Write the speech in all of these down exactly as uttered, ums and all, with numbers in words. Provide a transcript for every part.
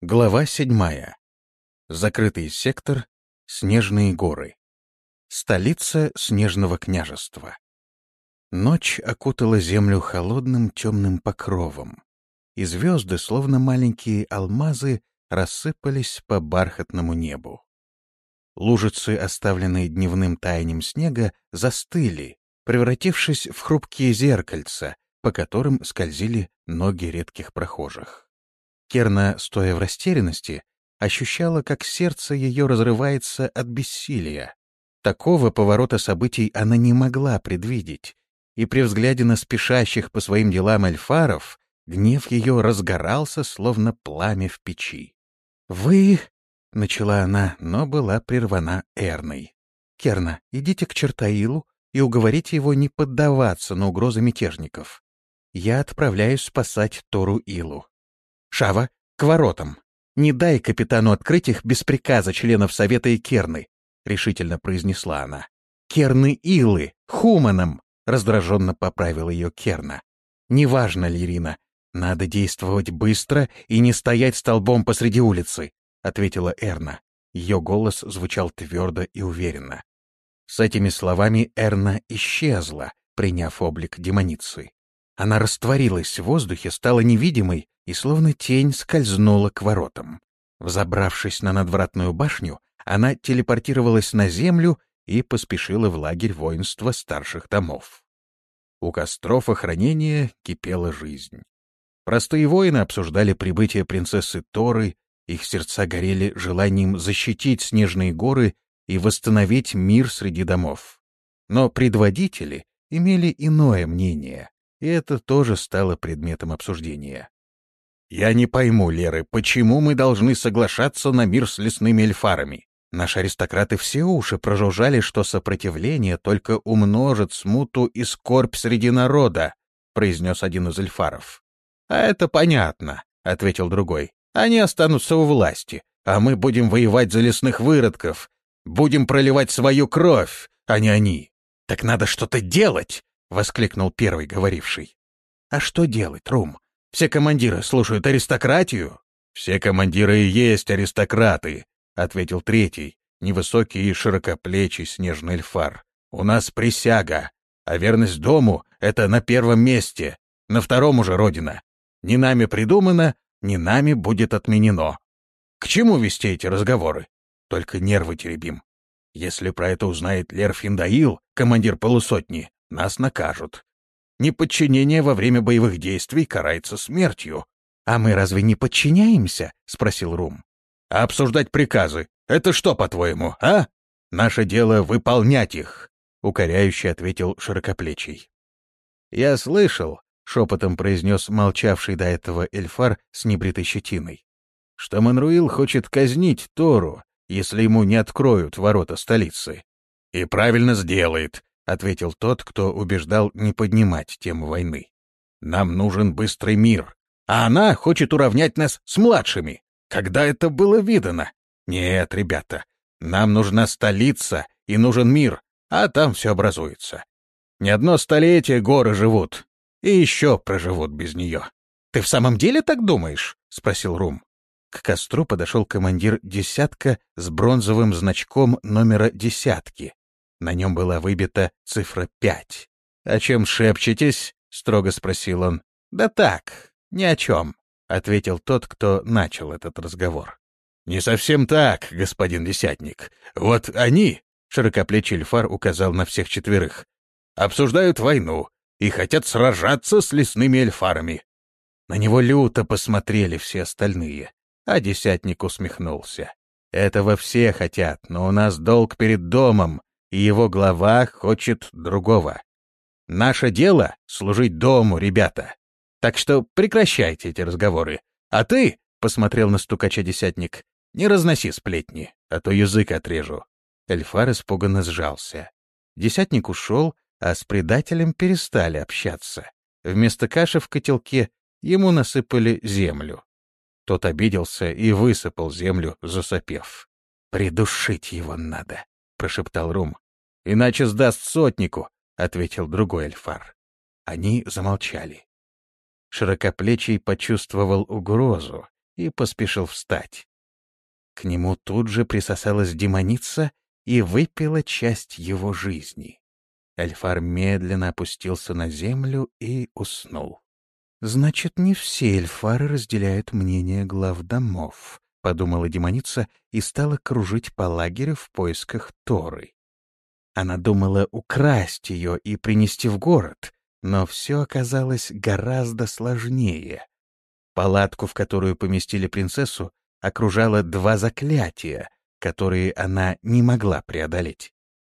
Глава седьмая. Закрытый сектор. Снежные горы. Столица Снежного княжества. Ночь окутала землю холодным темным покровом, и звезды, словно маленькие алмазы, рассыпались по бархатному небу. Лужицы, оставленные дневным таянием снега, застыли, превратившись в хрупкие зеркальца, по которым скользили ноги редких прохожих. Керна, стоя в растерянности, ощущала, как сердце ее разрывается от бессилия. Такого поворота событий она не могла предвидеть, и при взгляде на спешащих по своим делам эльфаров гнев ее разгорался, словно пламя в печи. «Вы...» — начала она, но была прервана Эрной. «Керна, идите к Чертаилу и уговорите его не поддаваться на угрозы мятежников. Я отправляюсь спасать Тору Илу. Шава, к воротам. Не дай капитану открыть их без приказа членов Совета и Керны», — решительно произнесла она. «Керны Илы, Хуманом», — раздраженно поправила ее Керна. «Неважно, Лирина, надо действовать быстро и не стоять столбом посреди улицы», — ответила Эрна. Ее голос звучал твердо и уверенно. С этими словами Эрна исчезла, приняв облик демоницы. Она растворилась в воздухе, стала невидимой и словно тень скользнула к воротам. Взобравшись на надвратную башню, она телепортировалась на землю и поспешила в лагерь воинства старших домов. У костров охранения кипела жизнь. Простые воины обсуждали прибытие принцессы Торы, их сердца горели желанием защитить снежные горы и восстановить мир среди домов. Но предводители имели иное мнение, и это тоже стало предметом обсуждения. «Я не пойму, Леры, почему мы должны соглашаться на мир с лесными эльфарами? Наши аристократы все уши прожужжали, что сопротивление только умножит смуту и скорбь среди народа», — произнес один из эльфаров. «А это понятно», — ответил другой. «Они останутся у власти, а мы будем воевать за лесных выродков, будем проливать свою кровь, а не они». «Так надо что-то делать!» — воскликнул первый говоривший. «А что делать, Рум? Все командиры слушают аристократию?» «Все командиры и есть аристократы», — ответил третий, невысокий и широкоплечий снежный эльфар. «У нас присяга, а верность дому — это на первом месте, на втором уже родина. Не нами придумано, не нами будет отменено. К чему вести эти разговоры? Только нервы теребим. Если про это узнает Лер Финдаил, командир полусотни, нас накажут. Неподчинение во время боевых действий карается смертью». «А мы разве не подчиняемся?» — спросил Рум. «А обсуждать приказы — это что, по-твоему, а? Наше дело — выполнять их», — укоряюще ответил широкоплечий. «Я слышал», — шепотом произнес молчавший до этого эльфар с небритой щетиной, «что Манруил хочет казнить Тору, если ему не откроют ворота столицы». «И правильно сделает», — ответил тот, кто убеждал не поднимать тему войны. «Нам нужен быстрый мир, а она хочет уравнять нас с младшими. Когда это было видано? Нет, ребята, нам нужна столица и нужен мир, а там все образуется. Не одно столетие горы живут, и еще проживут без нее». «Ты в самом деле так думаешь?» — спросил Рум. К костру подошел командир десятка с бронзовым значком номера десятки. На нем была выбита цифра пять. «О чем шепчетесь?» — строго спросил он. «Да так, ни о чем», — ответил тот, кто начал этот разговор. «Не совсем так, господин десятник. Вот они», — широкоплечий эльфар указал на всех четверых, «обсуждают войну и хотят сражаться с лесными эльфарами». На него люто посмотрели все остальные, а десятник усмехнулся. «Этого все хотят, но у нас долг перед домом, и его глава хочет другого. Наше дело — служить дому, ребята. Так что прекращайте эти разговоры. А ты, — посмотрел на стукача десятник, — не разноси сплетни, а то язык отрежу». Эльфар испуганно сжался. Десятник ушел, а с предателем перестали общаться. Вместо каши в котелке ему насыпали землю. Тот обиделся и высыпал землю, засопев. «Придушить его надо», — прошептал Рум. «Иначе сдаст сотнику», — ответил другой эльфар. Они замолчали. Широкоплечий почувствовал угрозу и поспешил встать. К нему тут же присосалась демоница и выпила часть его жизни. Эльфар медленно опустился на землю и уснул. «Значит, не все эльфары разделяют мнение глав домов», — подумала демоница и стала кружить по лагерю в поисках Торы. Она думала украсть ее и принести в город, но все оказалось гораздо сложнее. Палатку, в которую поместили принцессу, окружало два заклятия, которые она не могла преодолеть.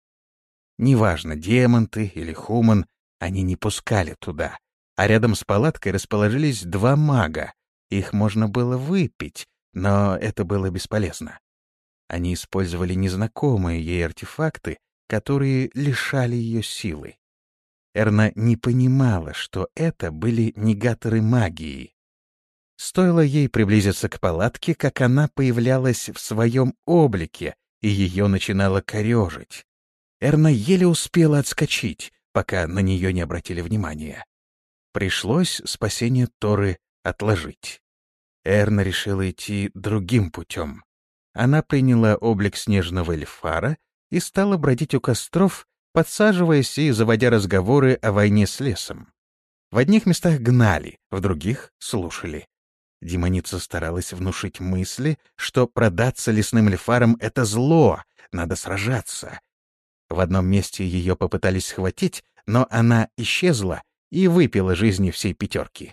Неважно, демон ты или хуман, они не пускали туда, а рядом с палаткой расположились два мага. Их можно было выпить, но это было бесполезно. Они использовали незнакомые ей артефакты, которые лишали ее силы. Эрна не понимала, что это были негаторы магии. Стоило ей приблизиться к палатке, как она появлялась в своем облике, и ее начинало корежить. Эрна еле успела отскочить, пока на нее не обратили внимания. Пришлось спасение Торы отложить. Эрна решила идти другим путем. Она приняла облик снежного эльфара и стала бродить у костров, подсаживаясь и заводя разговоры о войне с лесом. В одних местах гнали, в других — слушали. Демоница старалась внушить мысли, что продаться лесным эльфарам — это зло, надо сражаться. В одном месте ее попытались схватить, но она исчезла и выпила жизни всей пятерки.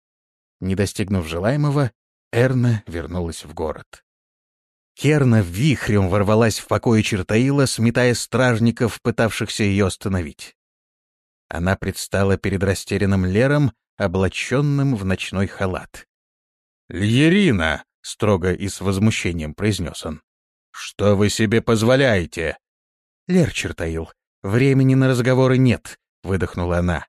Не достигнув желаемого, Эрна вернулась в город. Керна вихрем ворвалась в покои Чертаила, сметая стражников, пытавшихся ее остановить. Она предстала перед растерянным Лером, облаченным в ночной халат. «Льерина!» — строго и с возмущением произнес он. «Что вы себе позволяете?» «Лер Чертаил, времени на разговоры нет», — выдохнула она.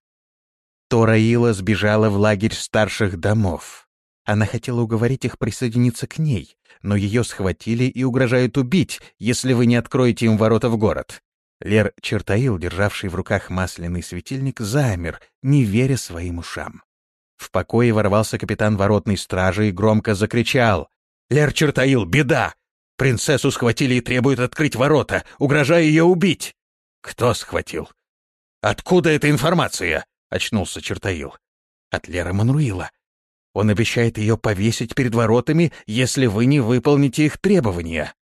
Тораила сбежала в лагерь старших домов. Она хотела уговорить их присоединиться к ней, но ее схватили и угрожают убить, если вы не откроете им ворота в город. Лер Чертаил, державший в руках масляный светильник, замер, не веря своим ушам. В покое ворвался капитан воротной стражи и громко закричал: «Лер Чертаил, беда! Принцессу схватили и требуют открыть ворота, угрожая ее убить!» «Кто схватил? Откуда эта информация?» — очнулся Чертаил. «От Лера Манруила. Он обещает ее повесить перед воротами, если вы не выполните их требования».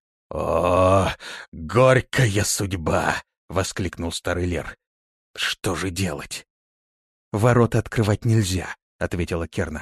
«О, горькая судьба!» — воскликнул старый Лер. «Что же делать?» «Ворота открывать нельзя», — ответила Керна.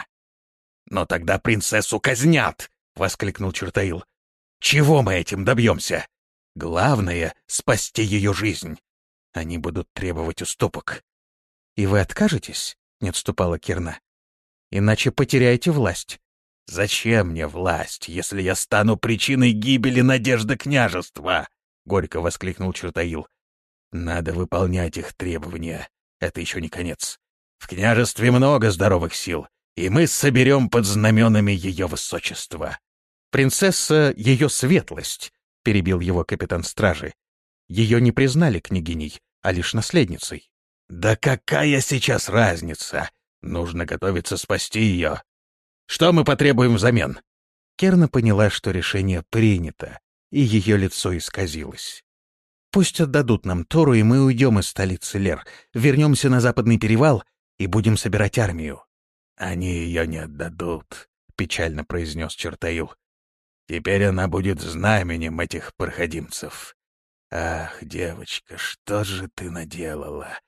«Но тогда принцессу казнят!» — воскликнул Чертаил. «Чего мы этим добьемся? Главное — спасти ее жизнь. Они будут требовать уступок». «И вы откажетесь?» — не отступала Керна. «Иначе потеряете власть». «Зачем мне власть, если я стану причиной гибели надежды княжества?» — горько воскликнул Чертаил. «Надо выполнять их требования. Это еще не конец. В княжестве много здоровых сил, и мы соберем под знаменами ее высочества». «Принцесса — ее светлость», — перебил его капитан стражи. «Ее не признали княгиней, а лишь наследницей». «Да какая сейчас разница? Нужно готовиться спасти ее. Что мы потребуем взамен?» Керна поняла, что решение принято, и ее лицо исказилось. «Пусть отдадут нам Тору, и мы уйдем из столицы Лер, вернемся на Западный перевал и будем собирать армию». «Они ее не отдадут», — печально произнес Чертаил. «Теперь она будет знаменем этих проходимцев. Ах, девочка, что же ты наделала?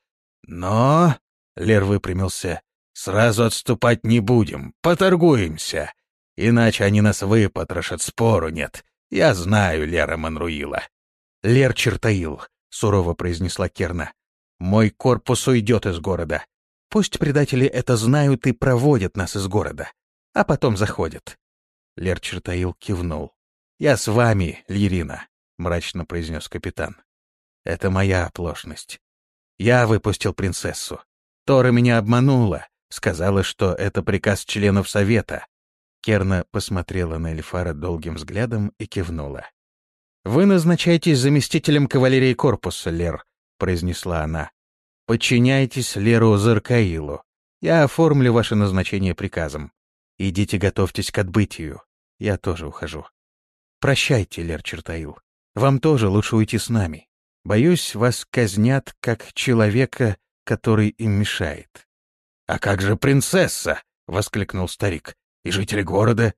Но...» — Лер выпрямился. «Сразу отступать не будем, поторгуемся. Иначе они нас выпотрошат, спору нет. Я знаю Лера Манруила». «Лер Чертаил», — сурово произнесла Керна, — «мой корпус уйдет из города. Пусть предатели это знают и проводят нас из города, а потом заходят». Лер Чертаил кивнул. «Я с вами, Льерина», — мрачно произнес капитан. «Это моя оплошность. Я выпустил принцессу. Тора меня обманула, сказала, что это приказ членов совета». Керна посмотрела на Эльфара долгим взглядом и кивнула. «Вы назначаетесь заместителем кавалерии корпуса, Лер», — произнесла она. «Подчиняйтесь Леру Заркаилу. Я оформлю ваше назначение приказом. Идите готовьтесь к отбытию. Я тоже ухожу. Прощайте, Лер Чертаил. Вам тоже лучше уйти с нами. Боюсь, вас казнят как человека, который им мешает. — А как же принцесса? — воскликнул старик. — И жители города?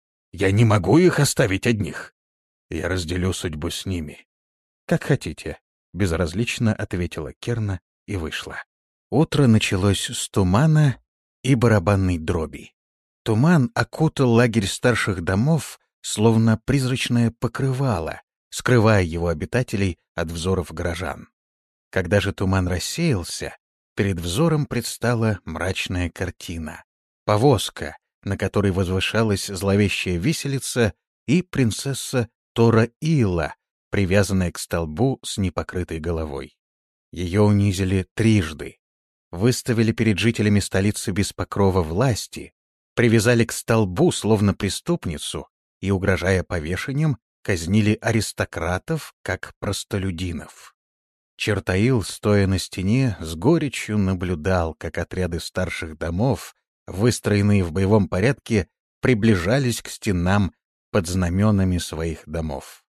Я не могу их оставить одних. Я разделю судьбу с ними. — Как хотите, — безразлично ответила Керна и вышла. Утро началось с тумана и барабанной дроби. Туман окутал лагерь старших домов, словно призрачное покрывало, скрывая его обитателей от взоров горожан. Когда же туман рассеялся, перед взором предстала мрачная картина. Повозка, на которой возвышалась зловещая виселица, и принцесса Тора Ила, привязанная к столбу с непокрытой головой. Ее унизили трижды. Выставили перед жителями столицы без покрова власти, привязали к столбу, словно преступницу, и, угрожая повешением, казнили аристократов, как простолюдинов. Чертаил, стоя на стене, с горечью наблюдал, как отряды старших домов, выстроенные в боевом порядке, приближались к стенам под знаменами своих домов.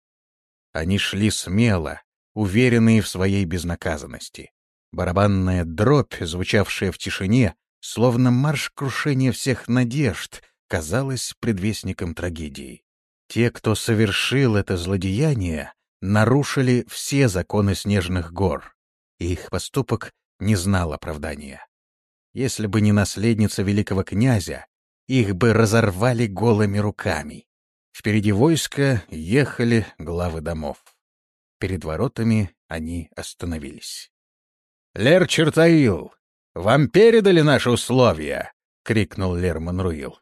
Они шли смело, уверенные в своей безнаказанности. Барабанная дробь, звучавшая в тишине, словно марш крушения всех надежд, казалась предвестником трагедии. Те, кто совершил это злодеяние, нарушили все законы снежных гор, и их поступок не знал оправдания. Если бы не наследница великого князя, их бы разорвали голыми руками. Впереди войска ехали главы домов. Перед воротами они остановились. — Лер Чертаил, вам передали наши условия? — крикнул Лер Манруил.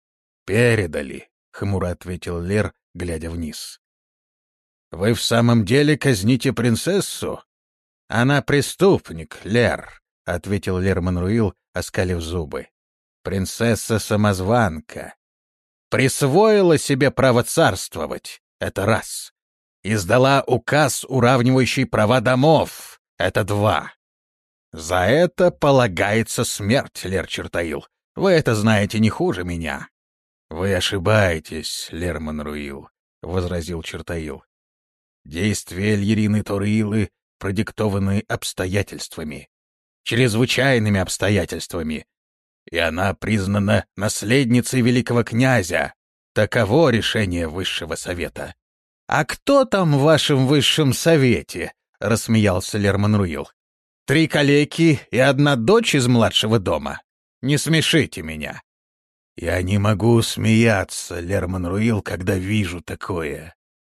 — Передали, — хмуро ответил Лер, глядя вниз. — Вы в самом деле казните принцессу? — Она преступник, Лер, — ответил Лер Манруил, оскалив зубы. — Принцесса-самозванка. Присвоила себе право царствовать — это раз. Издала указ, уравнивающий права домов — это два. За это полагается смерть, Лер Чертаил. Вы это знаете не хуже меня. — Вы ошибаетесь, Лер Манруил, — возразил Чертаил. Действия Льерины Торилы продиктованы обстоятельствами, чрезвычайными обстоятельствами, и она признана наследницей великого князя. Таково решение Высшего Совета. — А кто там в вашем Высшем Совете? — рассмеялся Лер Манруил. — Три калеки и одна дочь из младшего дома. Не смешите меня. — Я не могу смеяться, Лер Манруил, когда вижу такое.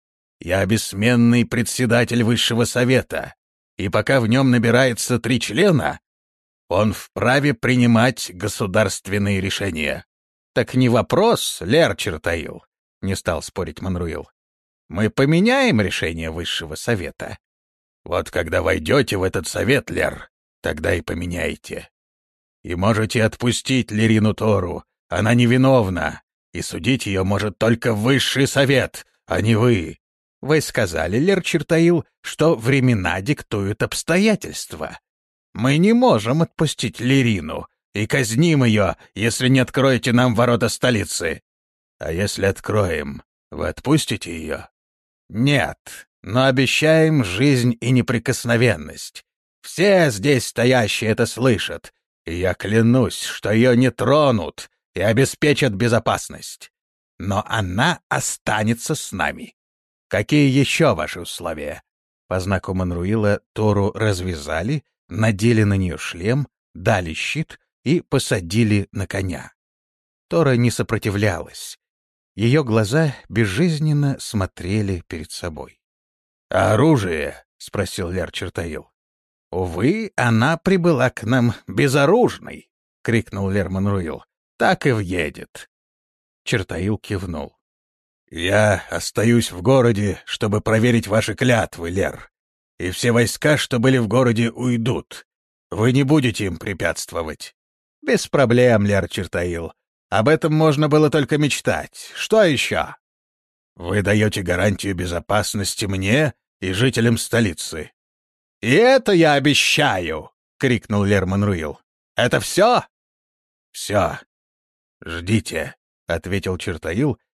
Я бессменный председатель Высшего Совета, и пока в нем набирается три члена, он вправе принимать государственные решения. — Так не вопрос, Лер Чертаил, — не стал спорить Манруил. — Мы поменяем решение Высшего Совета. Вот когда войдете в этот совет, Лер, тогда и поменяйте. И можете отпустить Лерину Тору, она невиновна, и судить ее может только Высший Совет, а не вы. Вы сказали, Лер Чертаил, что времена диктуют обстоятельства. Мы не можем отпустить Лерину и казним ее, если не откроете нам ворота столицы. А если откроем, вы отпустите ее? Нет, но обещаем жизнь и неприкосновенность. Все здесь стоящие это слышат, и я клянусь, что ее не тронут и обеспечат безопасность. Но она останется с нами. Какие еще ваши условия? По знаку Манруила Тору развязали, надели на нее шлем, дали щит и посадили на коня. Тора не сопротивлялась. Ее глаза безжизненно смотрели перед собой. — А оружие? — спросил Лер Чертаил. — Увы, она прибыла к нам безоружной, — крикнул Лер Манруил. — Так и въедет. Чертаил кивнул. — Я остаюсь в городе, чтобы проверить ваши клятвы, Лер. И все войска, что были в городе, уйдут. Вы не будете им препятствовать. — Без проблем, Лер Чертаил. Об этом можно было только мечтать. Что еще? — Вы даете гарантию безопасности мне и жителям столицы. — И это я обещаю! — крикнул Лер Манруил. — Это все? — Все. — Ждите, — ответил Чертаил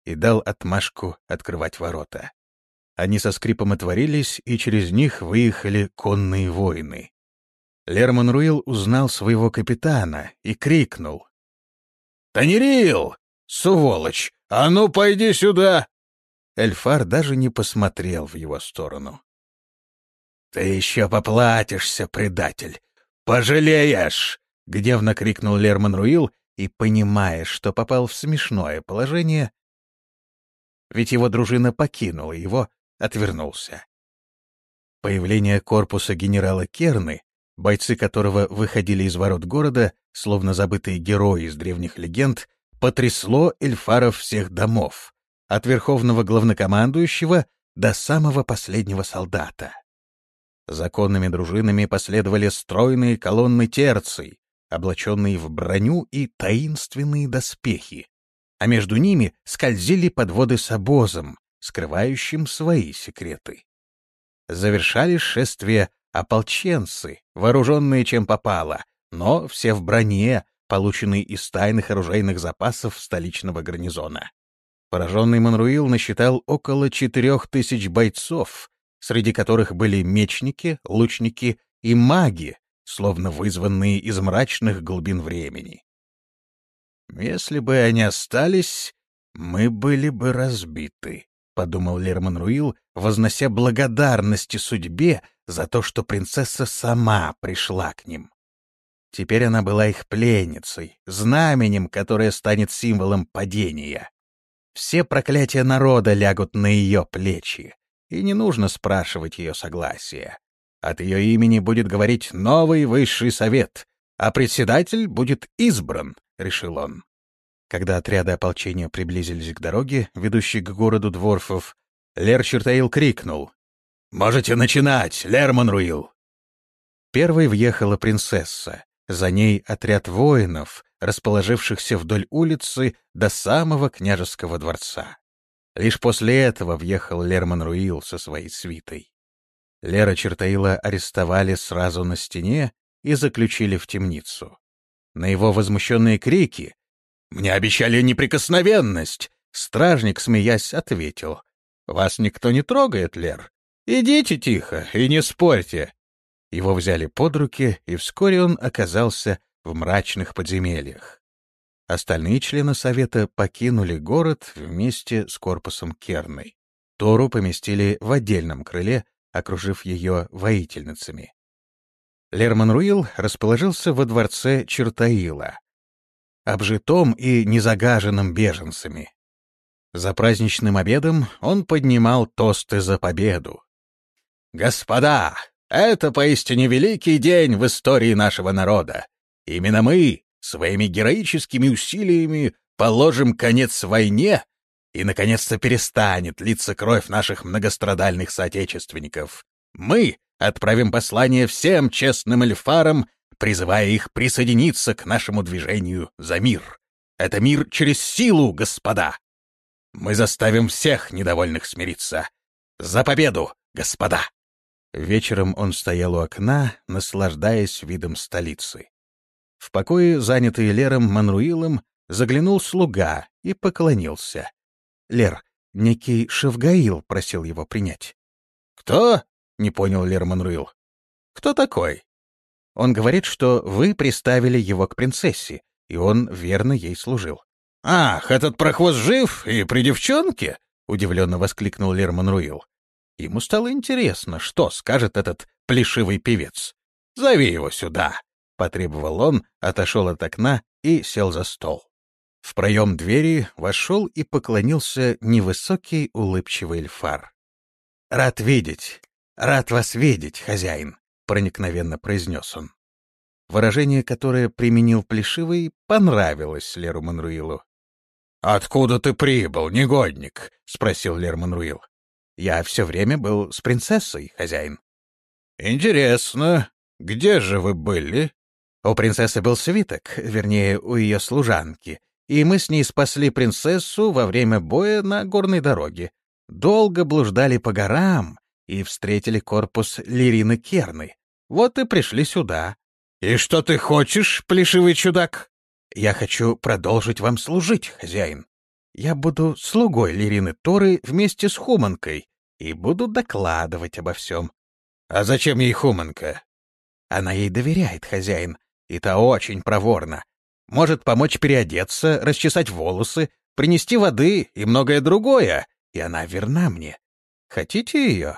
и дал отмашку открывать ворота. Они со скрипом отворились, и через них выехали конные воины. Лер Монруил узнал своего капитана и крикнул: «Танирил! Сволочь! А ну, пойди сюда!» Эльфар даже не посмотрел в его сторону. «Ты еще поплатишься, предатель! Пожалеешь!» — гневно крикнул Лер Монруил, и, понимая, что попал в смешное положение, ведь его дружина покинула его, отвернулся. Появление корпуса генерала Керны, бойцы которого выходили из ворот города, словно забытые герои из древних легенд, потрясло эльфаров всех домов, от верховного главнокомандующего до самого последнего солдата. За конными дружинами последовали стройные колонны терций, облаченные в броню и таинственные доспехи, а между ними скользили подводы с обозом, скрывающим свои секреты. Завершали шествие ополченцы, вооруженные чем попало, но все в броне, полученной из тайных оружейных запасов столичного гарнизона. Пораженный Монруил насчитал около четырех тысяч бойцов, среди которых были мечники, лучники и маги, словно вызванные из мрачных глубин времени. «Если бы они остались, мы были бы разбиты», — подумал Лер Монруил, вознося благодарности судьбе за то, что принцесса сама пришла к ним. Теперь она была их пленницей, знаменем, которое станет символом падения. Все проклятия народа лягут на ее плечи, и не нужно спрашивать ее согласия. От ее имени будет говорить новый высший совет, а председатель будет избран, — решил он. Когда отряды ополчения приблизились к дороге, ведущей к городу дворфов, Лер Чертаил крикнул: «Можете начинать, Лер Монруил!» Первой въехала принцесса, за ней отряд воинов, расположившихся вдоль улицы до самого княжеского дворца. Лишь после этого въехал Лер Монруил со своей свитой. Лера Чертаила арестовали сразу на стене и заключили в темницу. На его возмущенные крики «Мне обещали неприкосновенность!» стражник, смеясь, ответил: «Вас никто не трогает, Лер. Идите тихо и не спорьте». Его взяли под руки, и вскоре он оказался в мрачных подземельях. Остальные члены совета покинули город вместе с корпусом Керны. Тору поместили в отдельном крыле, окружив ее воительницами. Лер Монруил расположился во дворце Чертаила, обжитом и незагаженным беженцами. За праздничным обедом он поднимал тосты за победу. «Господа, это поистине великий день в истории нашего народа. Именно мы своими героическими усилиями положим конец войне, и, наконец-то, перестанет литься кровь наших многострадальных соотечественников. Мы отправим послание всем честным эльфарам, призывая их присоединиться к нашему движению за мир. Это мир через силу, господа. Мы заставим всех недовольных смириться. За победу, господа!» Вечером он стоял у окна, наслаждаясь видом столицы. В покое, занятый Лером Монруилом, заглянул слуга и поклонился. Лер, некий Шевгаил просил его принять. «Кто?» — не понял Лер Монруил. «Кто такой?» «Он говорит, что вы приставили его к принцессе, и он верно ей служил». «Ах, этот прохвост жив и при девчонке?» — удивленно воскликнул Лер Монруил. Ему стало интересно, что скажет этот плешивый певец. «Зови его сюда», — потребовал он, отошел от окна и сел за стол. В проем двери вошел и поклонился невысокий улыбчивый эльфар. «Рад видеть, рад вас видеть, хозяин», — проникновенно произнес он. Выражение, которое применил плешивый, понравилось Леру Монруилу. «Откуда ты прибыл, негодник?» — спросил Лер Монруил. «Я все время был с принцессой, хозяин». «Интересно, где же вы были?» «У принцессы был свиток, вернее, у ее служанки, и мы с ней спасли принцессу во время боя на горной дороге. Долго блуждали по горам и встретили корпус Лирины Керны. Вот и пришли сюда». «И что ты хочешь, плешивый чудак?» «Я хочу продолжить вам служить, хозяин». Я буду слугой Лирины Торы вместе с Хуманкой и буду докладывать обо всем. А зачем ей Хуманка? Она ей доверяет, хозяин, и та очень проворна. Может помочь переодеться, расчесать волосы, принести воды и многое другое, и она верна мне. Хотите ее?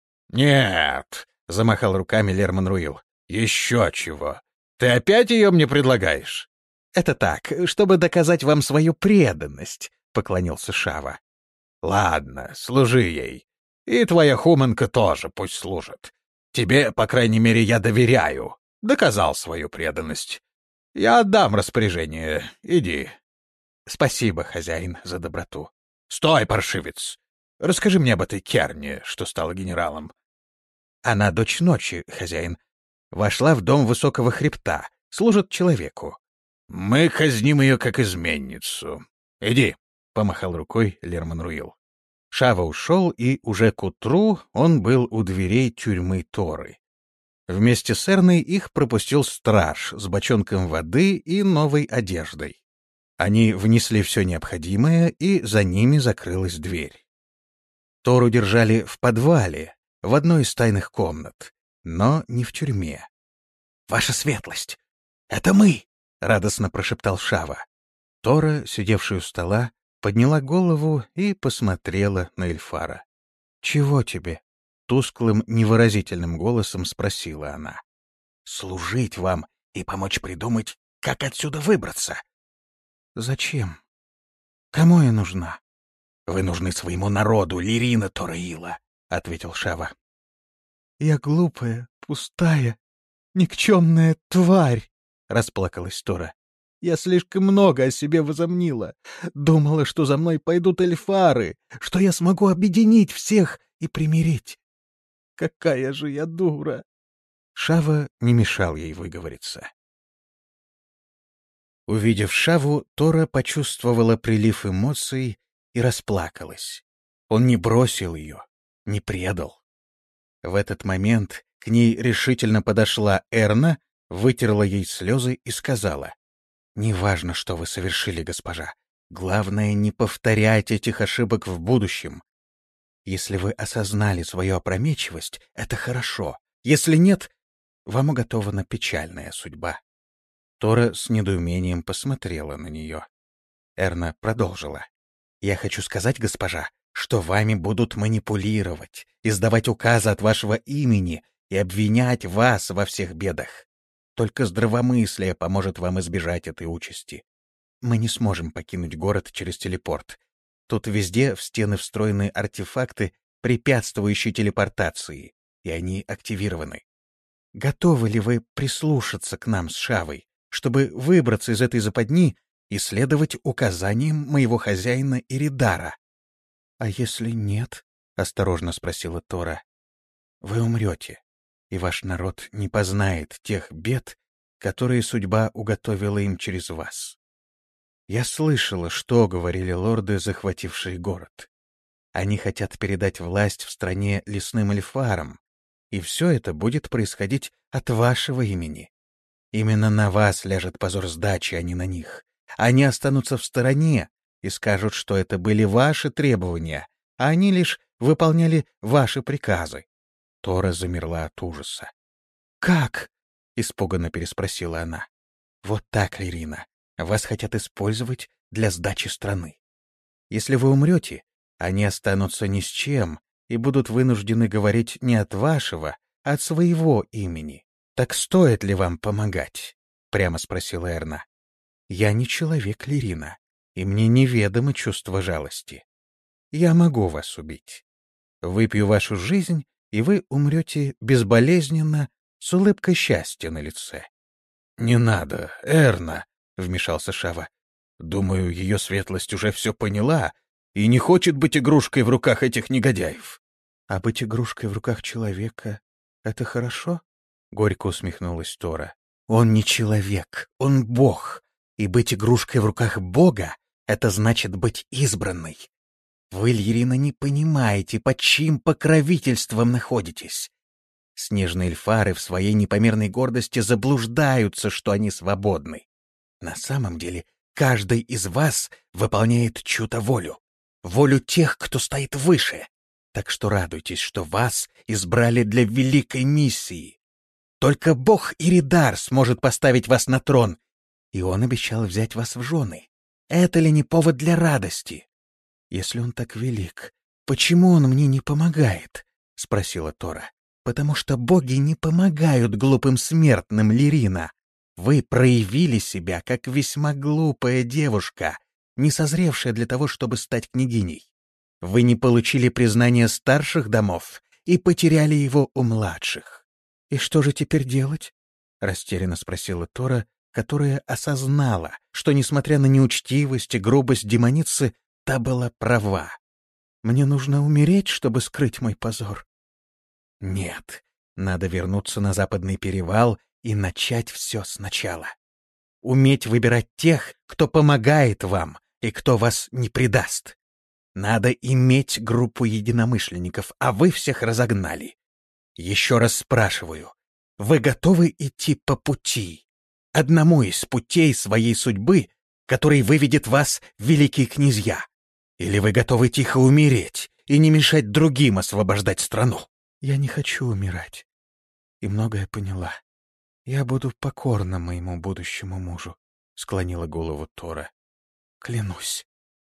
Нет, — замахал руками Лерман Руил. Еще чего. Ты опять ее мне предлагаешь? Это так, чтобы доказать вам свою преданность, — поклонился Шава. Ладно, служи ей. И твоя Хуманка тоже пусть служит. Тебе, по крайней мере, я доверяю. Доказал свою преданность. Я отдам распоряжение. Иди. Спасибо, хозяин, за доброту. Стой, паршивец! Расскажи мне об этой Керне, что стала генералом. Она дочь ночи, хозяин. Вошла в дом высокого хребта, служит человеку. Мы казним ее как изменницу. Иди, — помахал рукой Лерман Руил. Шава ушел, и уже к утру он был у дверей тюрьмы Торы. Вместе с Эрной их пропустил страж с бочонком воды и новой одеждой. Они внесли все необходимое, и за ними закрылась дверь. Тору держали в подвале, в одной из тайных комнат, но не в тюрьме. «Ваша светлость! Это мы!» — радостно прошептал Шава. Тора, сидевшая у стола, подняла голову и посмотрела на Эльфара. «Чего тебе?» — тусклым, невыразительным голосом спросила она. «Служить вам и помочь придумать, как отсюда выбраться». «Зачем? Кому я нужна?» «Вы нужны своему народу, Лирина Тораила», — ответил Шава. «Я глупая, пустая, никчемная тварь», — расплакалась Тора. «Я слишком много о себе возомнила. Думала, что за мной пойдут эльфары, что я смогу объединить всех и примирить. Какая же я дура!» Шава не мешал ей выговориться. Увидев Шаву, Тора почувствовала прилив эмоций и расплакалась. Он не бросил ее, не предал. В этот момент к ней решительно подошла Эрна, вытерла ей слезы и сказала: «Неважно, что вы совершили, госпожа. Главное, не повторять этих ошибок в будущем. Если вы осознали свою опрометчивость, это хорошо. Если нет, вам уготована печальная судьба». Тора с недоумением посмотрела на нее. Эрна продолжила: «Я хочу сказать, госпожа, что вами будут манипулировать, издавать указы от вашего имени и обвинять вас во всех бедах. Только здравомыслие поможет вам избежать этой участи. Мы не сможем покинуть город через телепорт. Тут везде в стены встроены артефакты, препятствующие телепортации, и они активированы. Готовы ли вы прислушаться к нам с Шавой, чтобы выбраться из этой западни и следовать указаниям моего хозяина Иридара?» «А если нет?» — осторожно спросила Тора. «Вы умрете, и ваш народ не познает тех бед, которые судьба уготовила им через вас. Я слышала, что говорили лорды, захватившие город. Они хотят передать власть в стране лесным эльфарам, и все это будет происходить от вашего имени. Именно на вас ляжет позор сдачи, а не на них. Они останутся в стороне и скажут, что это были ваши требования, а они лишь выполняли ваши приказы». Тора замерла от ужаса. «Как?» — испуганно переспросила она. «Вот так, Лирина. Вас хотят использовать для сдачи страны. Если вы умрете, они останутся ни с чем и будут вынуждены говорить не от вашего, а от своего имени. Так стоит ли вам помогать?» — прямо спросила Эрна. «Я не человек, Лирина, и мне неведомо чувство жалости. Я могу вас убить. Выпью вашу жизнь, и вы умрете безболезненно, с улыбкой счастья на лице». «Не надо, Эрна», — вмешался Шава. «Думаю, ее светлость уже все поняла и не хочет быть игрушкой в руках этих негодяев». «А быть игрушкой в руках человека — это хорошо?» — горько усмехнулась Тора. «Он не человек, он бог, и быть игрушкой в руках бога — это значит быть избранной. Вы, Лирина, не понимаете, под чьим покровительством находитесь. Снежные эльфары в своей непомерной гордости заблуждаются, что они свободны. На самом деле Каждый из вас выполняет чью-то волю, волю тех, кто стоит выше. Так что радуйтесь, что вас избрали для великой миссии. Только бог Иридар сможет поставить вас на трон, и он обещал взять вас в жены. Это ли не повод для радости? Если он так велик, почему он мне не помогает? — спросила Тора. Потому что боги не помогают глупым смертным, Лирина. Вы проявили себя как весьма глупая девушка, не созревшая для того, чтобы стать княгиней. Вы не получили признания старших домов и потеряли его у младших. «И что же теперь делать?» — растерянно спросила Тора, которая осознала, что, несмотря на неучтивость и грубость демоницы, та была права. «Мне нужно умереть, чтобы скрыть мой позор?» «Нет, надо вернуться на Западный перевал и начать все сначала. Уметь выбирать тех, кто помогает вам и кто вас не предаст. Надо иметь группу единомышленников, а вы всех разогнали. Еще раз спрашиваю, вы готовы идти по пути, одному из путей своей судьбы, который выведет вас в великие князья? Или вы готовы тихо умереть и не мешать другим освобождать страну?» «Я не хочу умирать. И многое поняла. Я буду покорна моему будущему мужу», — склонила голову Тора. «Клянусь».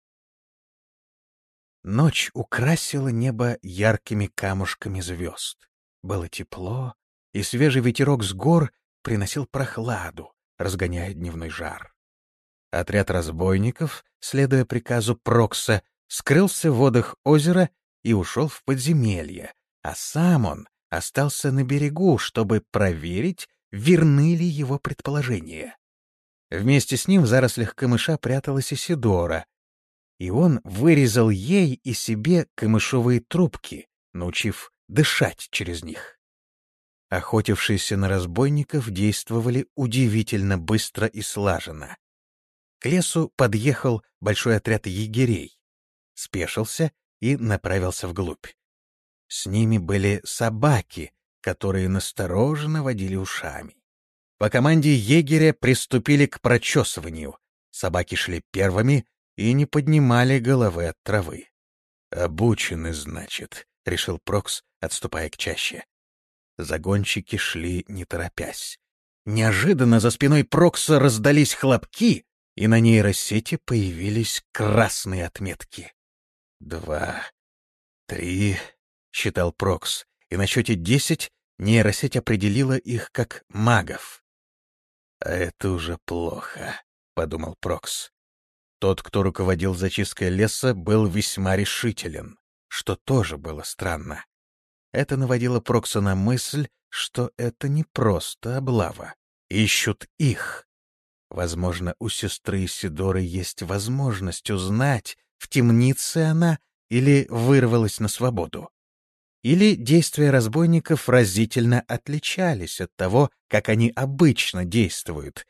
Ночь украсила небо яркими камушками звезд. Было тепло, и свежий ветерок с гор приносил прохладу, разгоняя дневной жар. Отряд разбойников, следуя приказу Прокса, скрылся в водах озера и ушел в подземелье, а сам он остался на берегу, чтобы проверить, верны ли его предположения. Вместе с ним в зарослях камыша пряталась Исидора, и он вырезал ей и себе камышовые трубки, научив дышать через них. Охотившиеся на разбойников действовали удивительно быстро и слаженно. К лесу подъехал большой отряд егерей, спешился и направился вглубь. С ними были собаки, которые настороженно водили ушами. По команде егеря приступили к прочесыванию. Собаки шли первыми и не поднимали головы от травы. «Обучены, значит», — решил Прокс, отступая к чаще. Загонщики шли не торопясь. Неожиданно за спиной Прокса раздались хлопки, и на нейросети появились красные отметки. «Два, три», — считал Прокс, и на счете десять нейросеть определила их как магов. «А это уже плохо», — подумал Прокс. Тот, кто руководил зачисткой леса, был весьма решителен, что тоже было странно. Это наводило Прокса на мысль, что это не просто облава. Ищут их. Возможно, у сестры Исидоры есть возможность узнать, в темнице она или вырвалась на свободу. Или действия разбойников разительно отличались от того, как они обычно действуют,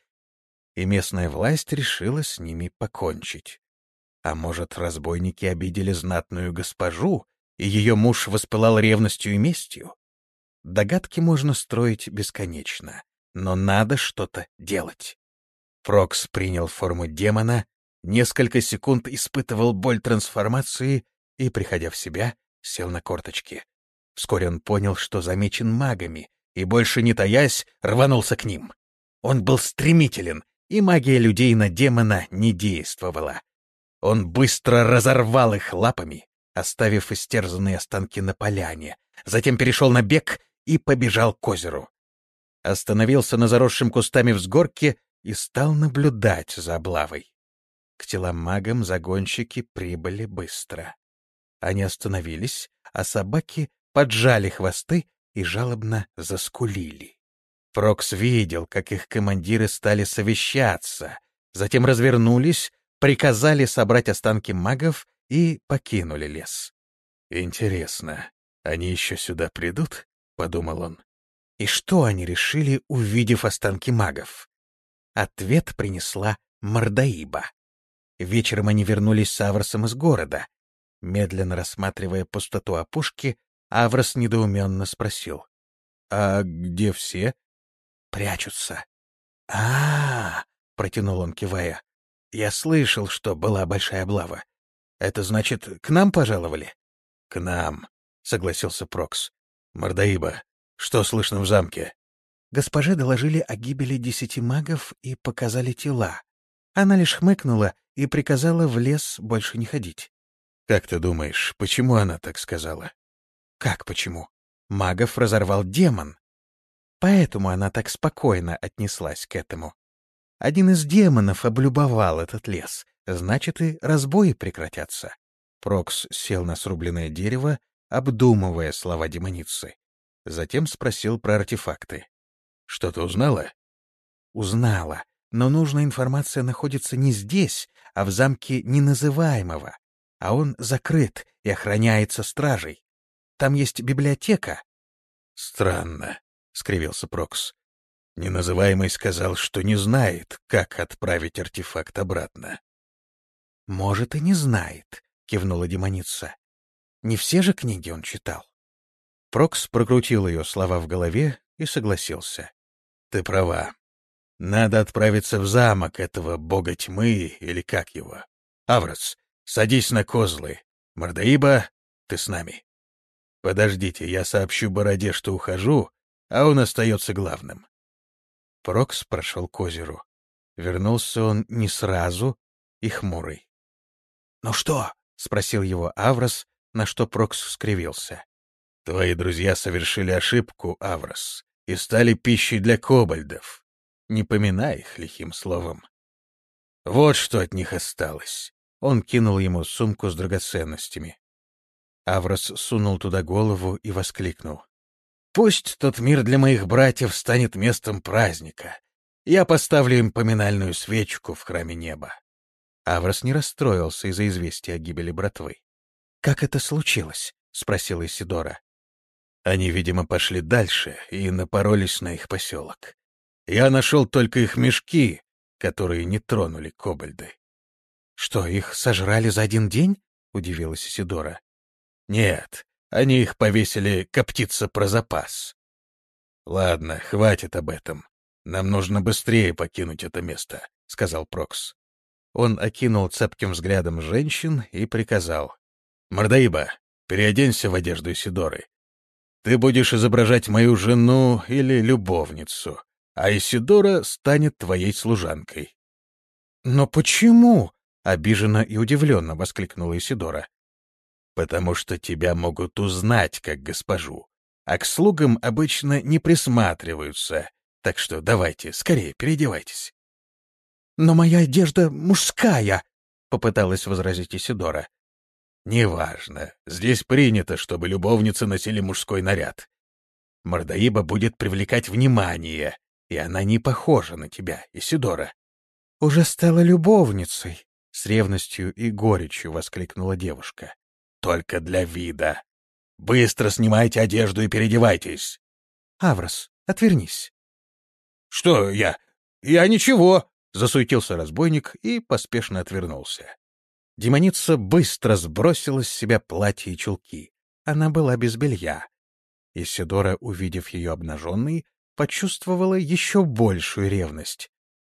и местная власть решила с ними покончить. А может, разбойники обидели знатную госпожу, и ее муж воспылал ревностью и местью? Догадки можно строить бесконечно, но надо что-то делать. Прокс принял форму демона, несколько секунд испытывал боль трансформации и, приходя в себя, сел на корточки. Вскоре он понял, что замечен магами, и, больше не таясь, рванулся к ним. Он был стремителен, и магия людей на демона не действовала. Он быстро разорвал их лапами, оставив истерзанные останки на поляне, затем перешел на бег и побежал к озеру. Остановился на заросшем кустами взгорке и стал наблюдать за облавой. К телам магам загонщики прибыли быстро. Они остановились, а собаки поджали хвосты и жалобно заскулили. Прокс видел, как их командиры стали совещаться, затем развернулись, приказали собрать останки магов и покинули лес. «Интересно, они еще сюда придут?» — подумал он. И что они решили, увидев останки магов? Ответ принесла Мордаиба. Вечером они вернулись с Авросом из города. Медленно рассматривая пустоту опушки, Аврос недоуменно спросил: «А где все?» «Прячутся». А-а-а, протянул он, кивая. Я слышал, что была большая облава. Это значит, к нам пожаловали? — К нам, — согласился Прокс. — Мордаиба, что слышно в замке? Госпоже доложили о гибели десяти магов и показали тела. Она лишь хмыкнула и приказала в лес больше не ходить. — Как ты думаешь, почему она так сказала? — Как почему? Магов разорвал демон. Поэтому она так спокойно отнеслась к этому. Один из демонов облюбовал этот лес, значит, и разбои прекратятся. Прокс сел на срубленное дерево, обдумывая слова демоницы. Затем спросил про артефакты. — Что-то узнала? — Узнала, но нужная информация находится не здесь, а в замке Неназываемого, а он закрыт и охраняется стражей. Там есть библиотека. — Странно, — скривился Прокс. Неназываемый сказал, что не знает, как отправить артефакт обратно. — Может, и не знает, — кивнула демоница. Не все же книги он читал. Прокс прокрутил ее слова в голове и согласился. — Ты права. Надо отправиться в замок этого бога тьмы, или как его. Аврос, садись на козлы. Мордаиба, ты с нами. Подождите, я сообщу Бороде, что ухожу, а он остается главным. Прокс прошел к озеру. Вернулся он не сразу и хмурый. — Ну что? — спросил его Аврос, на что Прокс скривился. — Твои друзья совершили ошибку, Аврос, и стали пищей для кобальдов. Не поминай их лихим словом. Вот что от них осталось. Он кинул ему сумку с драгоценностями. Аврос сунул туда голову и воскликнул. «Пусть тот мир для моих братьев станет местом праздника. Я поставлю им поминальную свечку в храме неба». Аврос не расстроился из-за известия о гибели братвы. «Как это случилось?» — спросила Исидора. Они, видимо, пошли дальше и напоролись на их поселок. Я нашел только их мешки, которые не тронули кобальды. — Что, их сожрали за один день? — удивилась Исидора. — Нет, они их повесили коптиться про запас. — Ладно, хватит об этом. Нам нужно быстрее покинуть это место, — сказал Прокс. Он окинул цепким взглядом женщин и приказал. — Мордаиба, переоденься в одежду Исидоры. Ты будешь изображать мою жену или любовницу, а Исидора станет твоей служанкой. — Но почему? — обиженно и удивленно воскликнула Исидора. — Потому что тебя могут узнать как госпожу, а к слугам обычно не присматриваются, так что давайте, скорее переодевайтесь. — Но моя одежда мужская, — попыталась возразить Исидора. — Неважно, здесь принято, чтобы любовницы носили мужской наряд. Мордаиба будет привлекать внимание, и она не похожа на тебя, Исидора. — Уже стала любовницей, — с ревностью и горечью воскликнула девушка. — Только для вида. Быстро снимайте одежду и переодевайтесь. — Аврос, отвернись. — Что я? Я ничего, — засуетился разбойник и поспешно отвернулся. Демоница быстро сбросила с себя платье и чулки. Она была без белья. Исидора, увидев ее обнаженной, почувствовала еще большую ревность.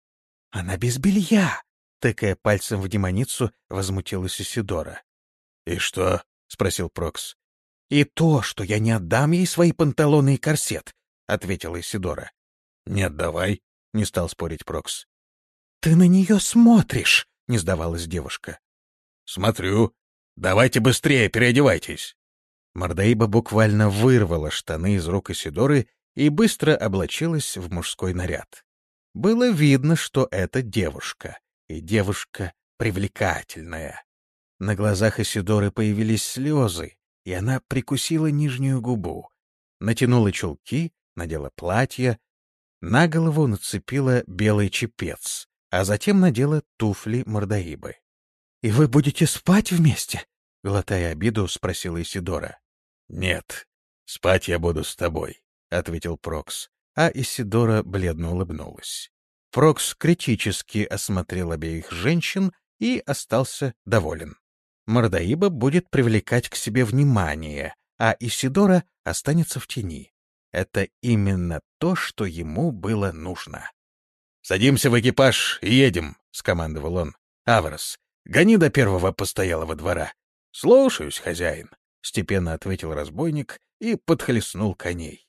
— Она без белья! — тыкая пальцем в демоницу, возмутилась Исидора. — И что? — спросил Прокс. — И то, что я не отдам ей свои панталоны и корсет, — ответила Исидора. — Не отдавай, — не стал спорить Прокс. — Ты на нее смотришь, — не сдавалась девушка. — Смотрю. Давайте быстрее, переодевайтесь. Мордаиба буквально вырвала штаны из рук Исидоры и быстро облачилась в мужской наряд. Было видно, что это девушка, и девушка привлекательная. На глазах Исидоры появились слезы, и она прикусила нижнюю губу, натянула чулки, надела платье, на голову нацепила белый чепец, а затем надела туфли Мордаибы. — И вы будете спать вместе? — глотая обиду, спросила Исидора. — Нет, спать я буду с тобой, — ответил Прокс, а Исидора бледно улыбнулась. Прокс критически осмотрел обеих женщин и остался доволен. Мордаиба будет привлекать к себе внимание, а Исидора останется в тени. Это именно то, что ему было нужно. — Садимся в экипаж и едем, — скомандовал он. Аврос, гони до первого постоялого двора. — Слушаюсь, хозяин, — степенно ответил разбойник и подхлестнул коней.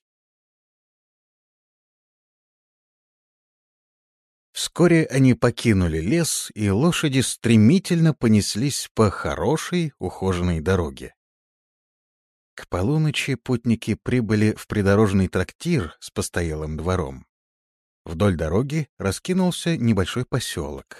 Вскоре они покинули лес, и лошади стремительно понеслись по хорошей, ухоженной дороге. К полуночи путники прибыли в придорожный трактир с постоялым двором. Вдоль дороги раскинулся небольшой поселок.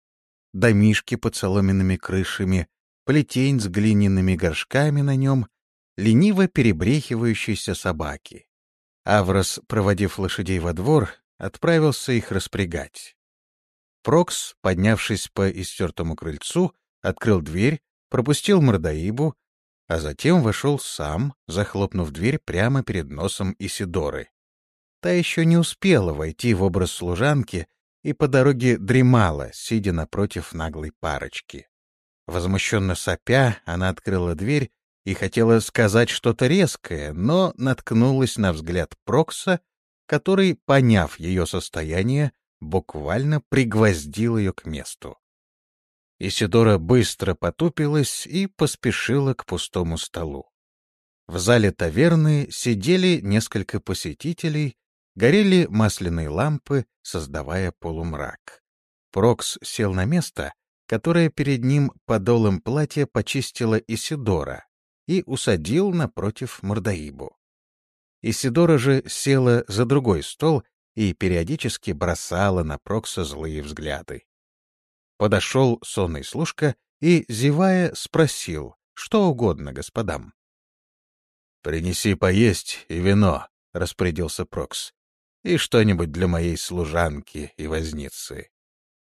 Домишки под соломенными крышами, плетень с глиняными горшками на нем, лениво перебрехивающиеся собаки. Аврос, проводив лошадей во двор, отправился их распрягать. Прокс, поднявшись по истертому крыльцу, открыл дверь, пропустил Мордоибу, а затем вошел сам, захлопнув дверь прямо перед носом Исидоры. Та еще не успела войти в образ служанки и по дороге дремала, сидя напротив наглой парочки. Возмущенно сопя, она открыла дверь и хотела сказать что-то резкое, но наткнулась на взгляд Прокса, который, поняв ее состояние, буквально пригвоздил ее к месту. Исидора быстро потупилась и поспешила к пустому столу. В зале таверны сидели несколько посетителей, горели масляные лампы, создавая полумрак. Прокс сел на место, которое перед ним подолом платья почистила Исидора, и усадил напротив Мордоибу. Исидора же села за другой стол и периодически бросала на Прокса злые взгляды. Подошел сонный служка и, зевая, спросил, что угодно господам. — Принеси поесть и вино, — распорядился Прокс, — и что-нибудь для моей служанки и возницы.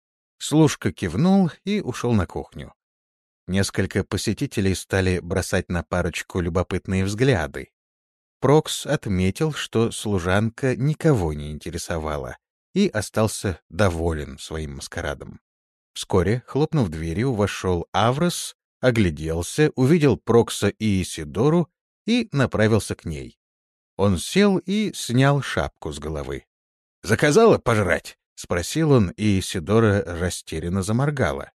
Служка кивнул и ушел на кухню. Несколько посетителей стали бросать на парочку любопытные взгляды. Прокс отметил, что служанка никого не интересовала, и остался доволен своим маскарадом. Вскоре, хлопнув дверью, вошел Аврос, огляделся, увидел Прокса и Исидору и направился к ней. Он сел и снял шапку с головы. — Заказала пожрать? — спросил он, и Исидора растерянно заморгала.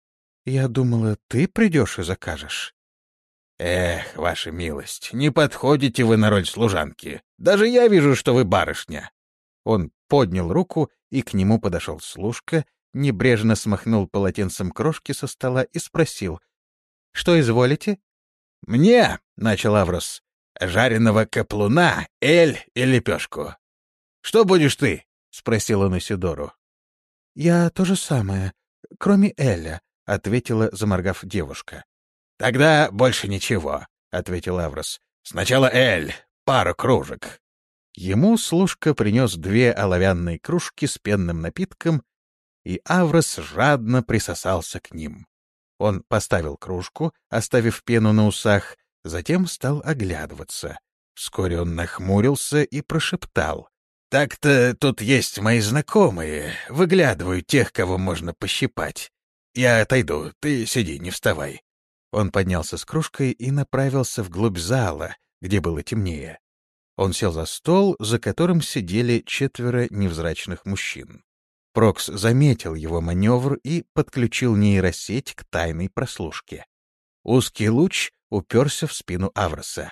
— Я думала, ты придешь и закажешь. — Эх, ваша милость, не подходите вы на роль служанки. Даже я вижу, что вы барышня. Он поднял руку, и к нему подошел служка, небрежно смахнул полотенцем крошки со стола и спросил. — Что изволите? — Мне, — начал Аврос, — жареного каплуна, эль и лепешку. — Что будешь ты? — спросил он Исидору. — Я то же самое, кроме эля, — ответила, заморгав девушка. — Тогда больше ничего, — ответил Аврос. — Сначала эль, пару кружек. Ему служка принес две оловянные кружки с пенным напитком, и Аврос жадно присосался к ним. Он поставил кружку, оставив пену на усах, затем стал оглядываться. Вскоре он нахмурился и прошептал. — Так-то тут есть мои знакомые, выглядывают тех, кого можно пощипать. Я отойду, ты сиди, не вставай. Он поднялся с кружкой и направился вглубь зала, где было темнее. Он сел за стол, за которым сидели четверо невзрачных мужчин. Прокс заметил его маневр и подключил нейросеть к тайной прослушке. Узкий луч уперся в спину Авроса.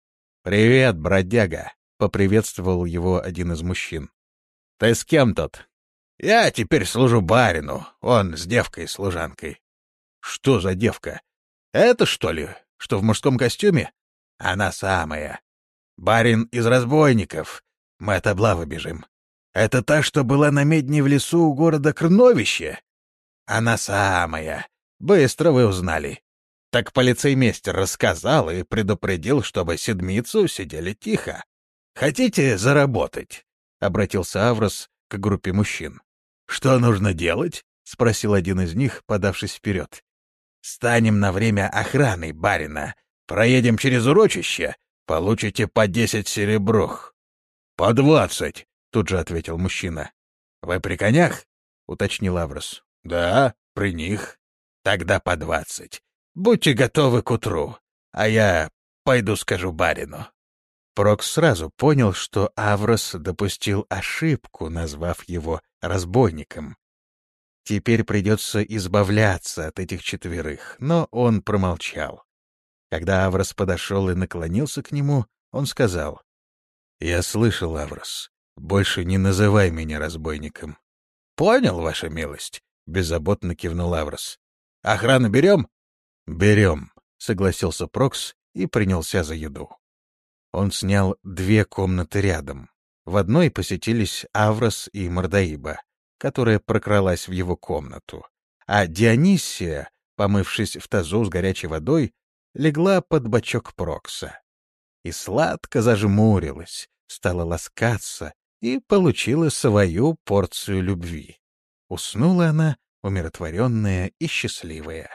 — Привет, бродяга! — поприветствовал его один из мужчин. — Ты с кем тут? — Я теперь служу барину, он с девкой-служанкой. — Что за девка? Это, что ли, что в мужском костюме? Она самая. Барин из разбойников. Мы от облавы бежим. Это та, что была на медне в лесу у города Крновище? Она самая. Быстро вы узнали. Так полицеймейстер рассказал и предупредил, чтобы седмицу сидели тихо. Хотите заработать? — обратился Аврос к группе мужчин. — Что нужно делать? — спросил один из них, подавшись вперед. — Станем на время охраны барина. Проедем через урочище. Получите по десять серебрух. — По двадцать, — тут же ответил мужчина. — Вы при конях? — уточнил Аврос. — Да, при них. — Тогда по двадцать. Будьте готовы к утру, а я пойду скажу барину. Прокс сразу понял, что Аврос допустил ошибку, назвав его разбойником. Теперь придется избавляться от этих четверых, но он промолчал. Когда Аврос подошел и наклонился к нему, он сказал: «Я слышал, Аврос, больше не называй меня разбойником». «Понял, ваша милость», — беззаботно кивнул Аврос. «Охрану берем?» «Берем», — согласился Прокс и принялся за еду. Он снял две комнаты рядом. В одной посетились Аврос и Мордаиба, которая прокралась в его комнату, а Дионисия, помывшись в тазу с горячей водой, легла под бочок Прокса. И сладко зажмурилась, стала ласкаться и получила свою порцию любви. Уснула она, умиротворенная и счастливая.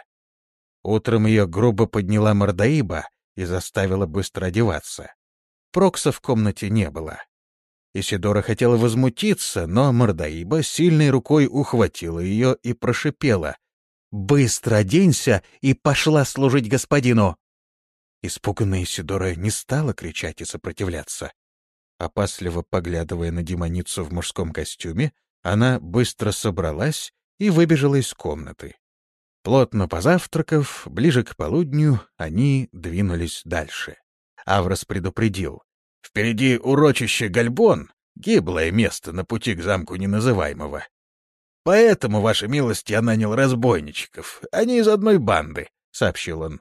Утром ее грубо подняла Мордаиба и заставила быстро одеваться. Прокса в комнате не было. Исидора хотела возмутиться, но Мордаиба сильной рукой ухватила ее и прошипела: «Быстро оденься и пошла служить господину!» Испуганная Исидора не стала кричать и сопротивляться. Опасливо поглядывая на демоницу в мужском костюме, она быстро собралась и выбежала из комнаты. Плотно позавтракав, ближе к полудню они двинулись дальше. Аврос предупредил: «Впереди урочище Гальбон, гиблое место на пути к замку Неназываемого. Поэтому, ваша милость, я нанял разбойничков. Они из одной банды», — сообщил он.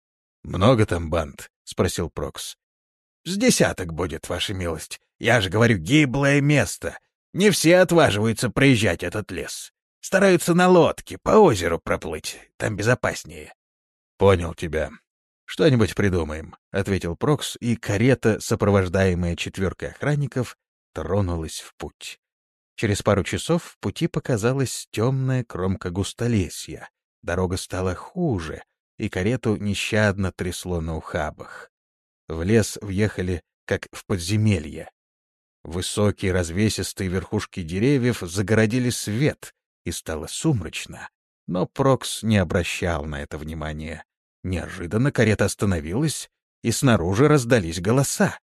«Много там банд?» — спросил Прокс. «С десяток будет, ваша милость. Я же говорю, гиблое место. Не все отваживаются проезжать этот лес. Стараются на лодке по озеру проплыть. Там безопаснее». «Понял тебя. Что-нибудь придумаем», — ответил Прокс, и карета, сопровождаемая четверкой охранников, тронулась в путь. Через пару часов в пути показалась темная кромка густолесья. Дорога стала хуже, и карету нещадно трясло на ухабах. В лес въехали, как в подземелье. Высокие развесистые верхушки деревьев загородили свет, и стало сумрачно. Но Прокс не обращал на это внимания. Неожиданно карета остановилась, и снаружи раздались голоса.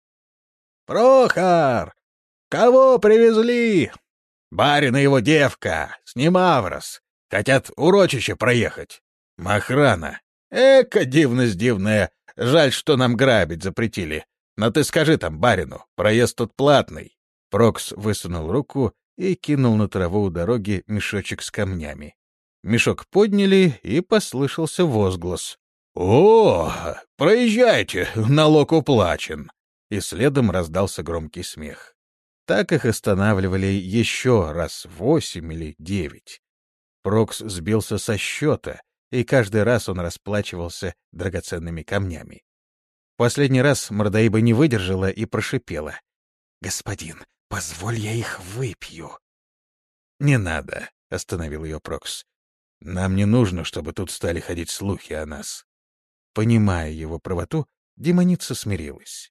«Прохор! Кого привезли?» «Барин и его девка, с ним Аврос. Хотят урочище проехать. Охрана. Эка дивность дивная. Жаль, что нам грабить запретили. Но ты скажи там барину, проезд тут платный». Прокс высунул руку и кинул на траву у дороги мешочек с камнями. Мешок подняли, и послышался возглас: «О, проезжайте, налог уплачен!» И следом раздался громкий смех. Так их останавливали еще раз восемь или девять. Прокс сбился со счета, и каждый раз он расплачивался драгоценными камнями. В последний раз Мордаиба не выдержала и прошипела: «Господин, позволь, я их выпью». «Не надо», — остановил ее Прокс. «Нам не нужно, чтобы тут стали ходить слухи о нас». Понимая его правоту, демоница смирилась.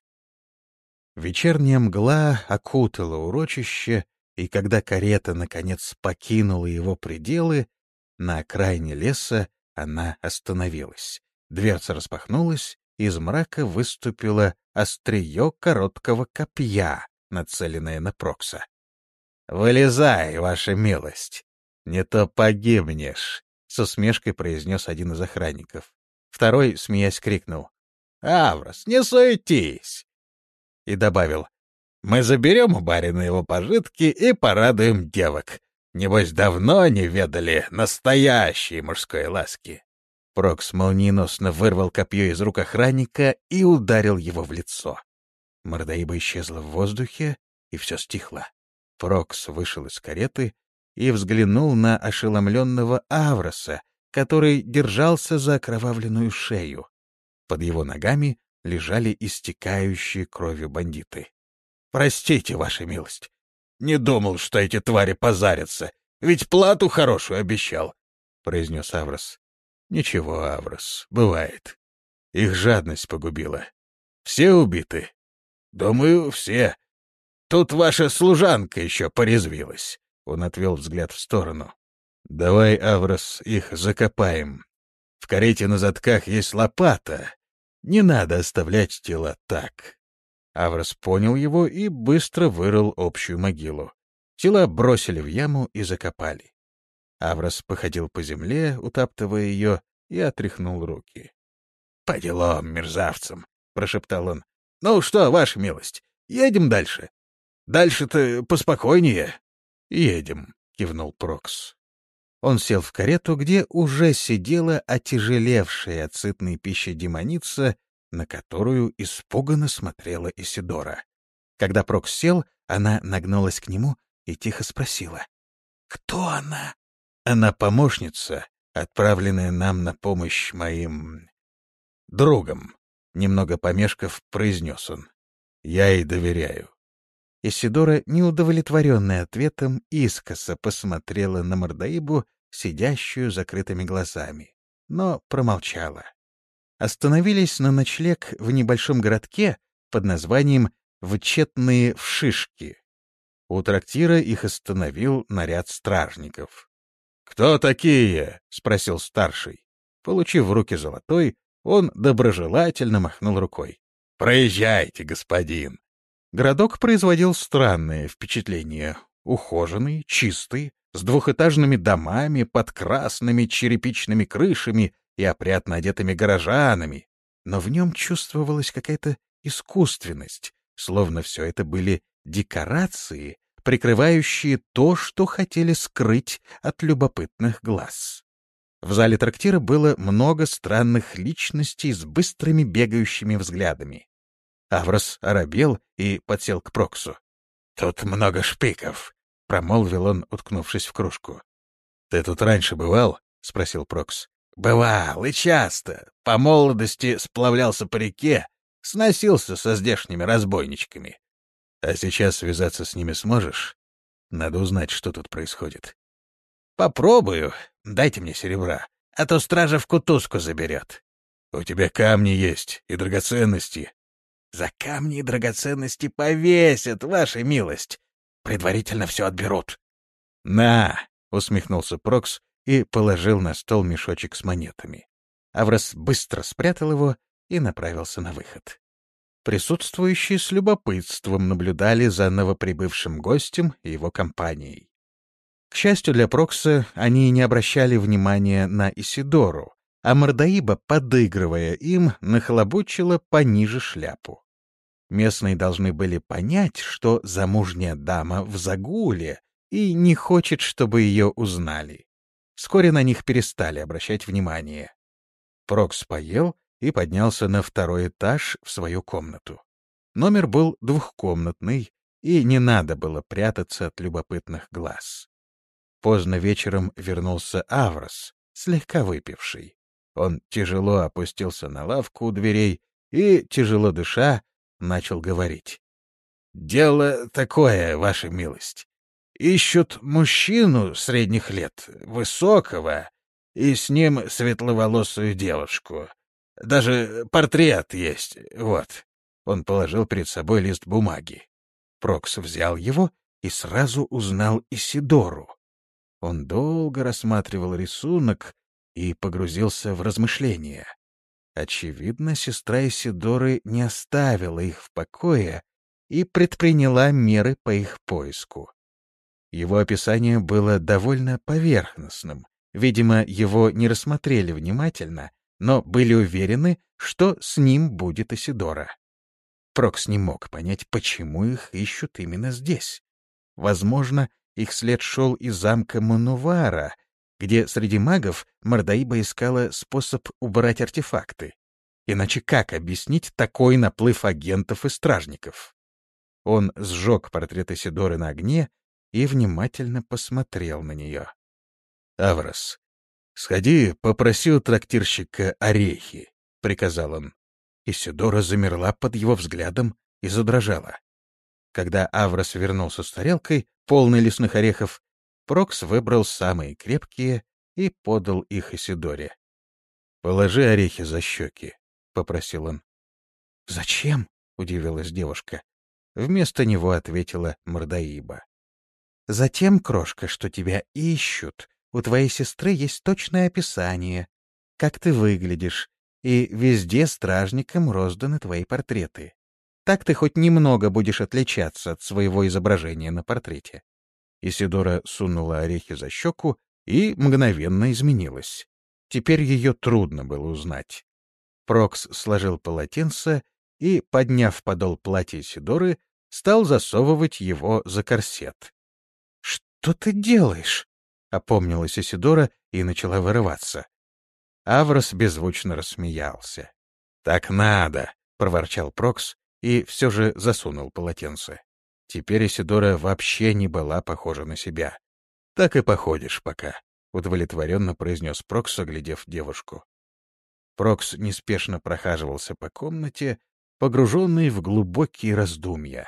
Вечерняя мгла окутала урочище, и когда карета, наконец, покинула его пределы, на окраине леса она остановилась. Дверца распахнулась, из мрака выступило острие короткого копья, нацеленное на Прокса. «Вылезай, ваша милость! Не то погибнешь!» — с усмешкой произнес один из охранников. Второй, смеясь, крикнул: «Аврос, не суетись!» И добавил: «Мы заберем у барина его пожитки и порадуем девок. Небось, давно не ведали настоящей мужской ласки». Прокс молниеносно вырвал копье из рук охранника и ударил его в лицо. Мордаиба исчезла в воздухе, и все стихло. Прокс вышел из кареты и взглянул на ошеломленного Авроса, который держался за окровавленную шею. Под его ногами лежали истекающие кровью бандиты. «Простите, ваша милость, не думал, что эти твари позарятся, ведь плату хорошую обещал», — произнес Аврос. «Ничего, Аврос, бывает. Их жадность погубила. Все убиты?» «Думаю, все. Тут ваша служанка еще порезвилась». Он отвел взгляд в сторону. «Давай, Аврос, их закопаем. В карете на задках есть лопата. Не надо оставлять тела так». Аврос понял его и быстро вырыл общую могилу. Тела бросили в яму и закопали. Аврос походил по земле, утаптывая ее, и отряхнул руки. — По делам, мерзавцам! — прошептал он. — Ну что, ваша милость, едем дальше. Дальше-то поспокойнее. — Едем, — кивнул Прокс. Он сел в карету, где уже сидела отяжелевшая от сытной пищи демоница, на которую испуганно смотрела Исидора. Когда Прокс сел, она нагнулась к нему и тихо спросила: «Кто она?» «Она помощница, отправленная нам на помощь моим другом», — немного помешков произнес он. «Я ей доверяю». Исидора, неудовлетворенная ответом, искоса посмотрела на Мордоибу, сидящую закрытыми глазами, но промолчала. Остановились на ночлег в небольшом городке под названием «Вчетные Вшишки». У трактира их остановил наряд стражников. «Кто такие?» — спросил старший. Получив в руки золотой, он доброжелательно махнул рукой. «Проезжайте, господин». Городок производил странное впечатление. Ухоженный, чистый, с двухэтажными домами под красными черепичными крышами и опрятно одетыми горожанами, но в нем чувствовалась какая-то искусственность, словно все это были декорации, прикрывающие то, что хотели скрыть от любопытных глаз. В зале трактира было много странных личностей с быстрыми бегающими взглядами. Аврос оробел и подсел к Проксу. — Тут много шпиков, — промолвил он, уткнувшись в кружку. — Ты тут раньше бывал? — спросил Прокс. — Бывал, и часто. По молодости сплавлялся по реке, сносился со здешними разбойничками. А сейчас связаться с ними сможешь? Надо узнать, что тут происходит. — Попробую. Дайте мне серебра, а то стража в кутузку заберет. — У тебя камни есть и драгоценности. — За камни и драгоценности повесят, ваша милость. Предварительно все отберут. — На! — усмехнулся Прокс и положил на стол мешочек с монетами. Аврос быстро спрятал его и направился на выход. Присутствующие с любопытством наблюдали за новоприбывшим гостем и его компанией. К счастью для Прокса, они не обращали внимания на Исидору, а Мордоиба, подыгрывая им, нахлобучила пониже шляпу. Местные должны были понять, что замужняя дама в загуле и не хочет, чтобы ее узнали. Вскоре на них перестали обращать внимание. Прокс поел и поднялся на второй этаж в свою комнату. Номер был двухкомнатный, и не надо было прятаться от любопытных глаз. Поздно вечером вернулся Аврос, слегка выпивший. Он тяжело опустился на лавку у дверей и, тяжело дыша, начал говорить. — Дело такое, ваша милость. Ищут мужчину средних лет, высокого, и с ним светловолосую девушку. Даже портрет есть, вот. Он положил перед собой лист бумаги. Прокс взял его и сразу узнал Исидору. Он долго рассматривал рисунок и погрузился в размышления. Очевидно, сестра Исидоры не оставила их в покое и предприняла меры по их поиску. Его описание было довольно поверхностным. Видимо, его не рассмотрели внимательно, но были уверены, что с ним будет Исидора. Прокс не мог понять, почему их ищут именно здесь. Возможно, их след шел из замка Манувара, где среди магов Мордоиба искала способ убрать артефакты. Иначе как объяснить такой наплыв агентов и стражников? Он сжег портрет Исидоры на огне и внимательно посмотрел на нее. — Аврос, сходи, попроси у трактирщика орехи, — приказал он. Исидора замерла под его взглядом и задрожала. Когда Аврос вернулся с тарелкой, полной лесных орехов, Прокс выбрал самые крепкие и подал их Исидоре. — Положи орехи за щеки, — попросил он. — Зачем? — удивилась девушка. Вместо него ответила Мордоиба. — Затем, крошка, что тебя ищут. У твоей сестры есть точное описание, как ты выглядишь, и везде стражникам розданы твои портреты. Так ты хоть немного будешь отличаться от своего изображения на портрете. Исидора сунула орехи за щеку и мгновенно изменилась. Теперь ее трудно было узнать. Прокс сложил полотенце и, подняв подол платья Исидоры, стал засовывать его за корсет. — Что ты делаешь? — опомнилась Исидора и начала вырываться. Аврос беззвучно рассмеялся. — Так надо! — проворчал Прокс и все же засунул полотенце. Теперь Исидора вообще не была похожа на себя. — Так и походишь пока, — удовлетворенно произнес Прокс, оглядев девушку. Прокс неспешно прохаживался по комнате, погруженный в глубокие раздумья.